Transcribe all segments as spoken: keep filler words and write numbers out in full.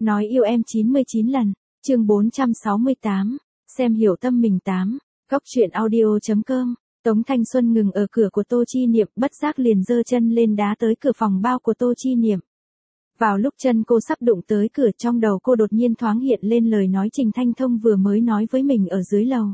Nói yêu em chín mươi chín lần, chương bốn trăm sáu mươi tám, xem hiểu tâm mình tám, góc truyện audio.com. Tống Thanh Xuân ngừng ở cửa của Tô Chi Niệm, bất giác liền giơ chân lên đá tới cửa phòng bao của Tô Chi Niệm. Vào lúc chân cô sắp đụng tới cửa, trong đầu cô đột nhiên thoáng hiện lên lời nói Trình Thanh Thông vừa mới nói với mình ở dưới lầu.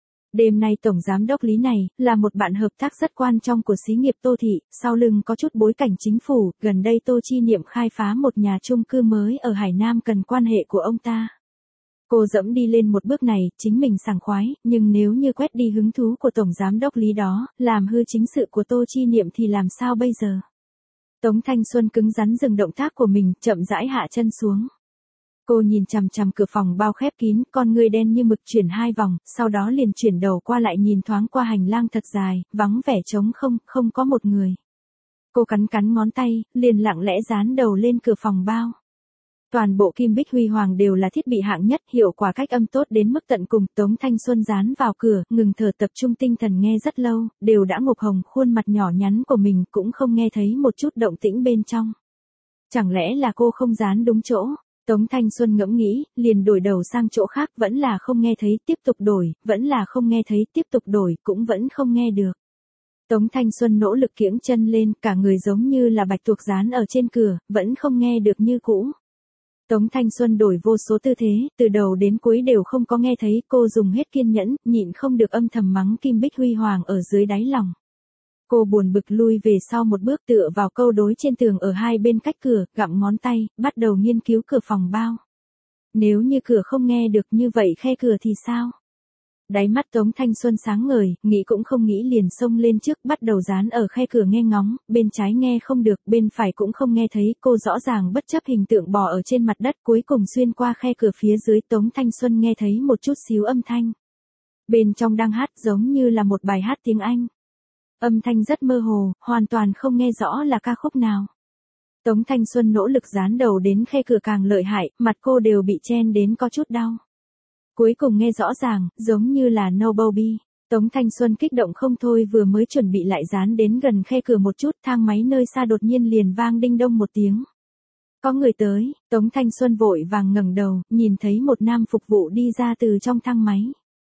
Đêm nay Tổng Giám đốc Lý này, là một bạn hợp tác rất quan trọng của xí nghiệp Tô Thị, sau lưng có chút bối cảnh chính phủ, gần đây Tô Chi Niệm khai phá một nhà chung cư mới ở Hải Nam cần quan hệ của ông ta. Cô dẫm đi lên một bước này, chính mình sảng khoái, nhưng nếu như quét đi hứng thú của Tổng Giám đốc Lý đó, làm hư chính sự của Tô Chi Niệm thì làm sao bây giờ? Tống Thanh Xuân cứng rắn dừng động tác của mình, chậm rãi hạ chân xuống. Cô nhìn chằm chằm cửa phòng bao khép kín, con ngươi đen như mực chuyển hai vòng, sau đó liền chuyển đầu qua lại nhìn thoáng qua hành lang thật dài, vắng vẻ trống không, không có một người. Cô cắn cắn ngón tay, liền lặng lẽ dán đầu lên cửa phòng bao. Toàn bộ kim bích huy hoàng đều là thiết bị hạng nhất, hiệu quả cách âm tốt đến mức tận cùng. Tống Thanh Xuân dán vào cửa, ngừng thở tập trung tinh thần nghe rất lâu, đều đã ngục hồng khuôn mặt nhỏ nhắn của mình cũng không nghe thấy một chút động tĩnh bên trong. Chẳng lẽ là cô không dán đúng chỗ? Tống Thanh Xuân ngẫm nghĩ, liền đổi đầu sang chỗ khác, vẫn là không nghe thấy, tiếp tục đổi, vẫn là không nghe thấy, tiếp tục đổi, cũng vẫn không nghe được. Tống Thanh Xuân nỗ lực kiễng chân lên, cả người giống như là bạch tuộc dán ở trên cửa, vẫn không nghe được như cũ. Tống Thanh Xuân đổi vô số tư thế, từ đầu đến cuối đều không có nghe thấy, cô dùng hết kiên nhẫn, nhịn không được âm thầm mắng kim bích huy hoàng ở dưới đáy lòng. Cô buồn bực lui về sau một bước, tựa vào câu đối trên tường ở hai bên cách cửa, gặm ngón tay, bắt đầu nghiên cứu cửa phòng bao. Nếu như cửa không nghe được như vậy khe cửa thì sao? Đáy mắt Tống Thanh Xuân sáng ngời, nghĩ cũng không nghĩ liền xông lên trước, bắt đầu dán ở khe cửa nghe ngóng, bên trái nghe không được, bên phải cũng không nghe thấy, cô rõ ràng bất chấp hình tượng bò ở trên mặt đất, cuối cùng xuyên qua khe cửa phía dưới. Tống Thanh Xuân nghe thấy một chút xíu âm thanh. Bên trong đang hát giống như là một bài hát tiếng Anh. Âm thanh rất mơ hồ, hoàn toàn không nghe rõ là ca khúc nào. Tống Thanh Xuân nỗ lực dán đầu đến khe cửa càng lợi hại, mặt cô đều bị chen đến có chút đau. Cuối cùng nghe rõ ràng, giống như là No Bobby. Tống Thanh Xuân kích động không thôi, vừa mới chuẩn bị lại dán đến gần khe cửa một chút, thang máy nơi xa đột nhiên liền vang đinh đông một tiếng. Có người tới. Tống Thanh Xuân vội vàng ngẩng đầu, nhìn thấy một nam phục vụ đi ra từ trong thang máy.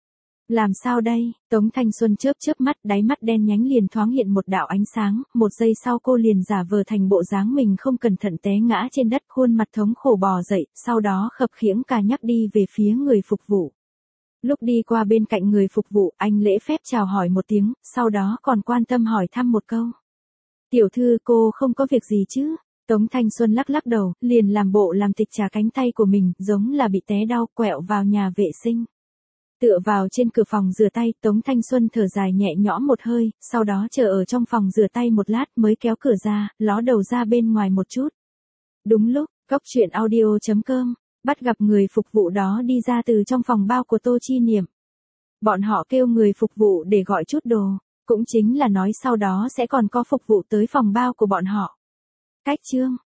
Làm sao đây? Tống Thanh Xuân chớp chớp mắt, đáy mắt đen nhánh liền thoáng hiện một đạo ánh sáng, một giây sau cô liền giả vờ thành bộ dáng mình không cẩn thận té ngã trên đất, khuôn mặt thống khổ bò dậy, sau đó khập khiễng cà nhắc đi về phía người phục vụ. Lúc đi qua bên cạnh người phục vụ, anh lễ phép chào hỏi một tiếng, sau đó còn quan tâm hỏi thăm một câu. Tiểu thư, cô không có việc gì chứ? Tống Thanh Xuân lắc lắc đầu, liền làm bộ làm tịch trà cánh tay của mình, giống là bị té đau, quẹo vào nhà vệ sinh. Tựa vào trên cửa phòng rửa tay, Tống Thanh Xuân thở dài nhẹ nhõm một hơi, sau đó chờ ở trong phòng rửa tay một lát mới kéo cửa ra, ló đầu ra bên ngoài một chút. Đúng lúc, góc truyện audio.com, bắt gặp người phục vụ đó đi ra từ trong phòng bao của Tô Chi Niệm. Bọn họ kêu người phục vụ để gọi chút đồ, cũng chính là nói sau đó sẽ còn có phục vụ tới phòng bao của bọn họ. Cách chương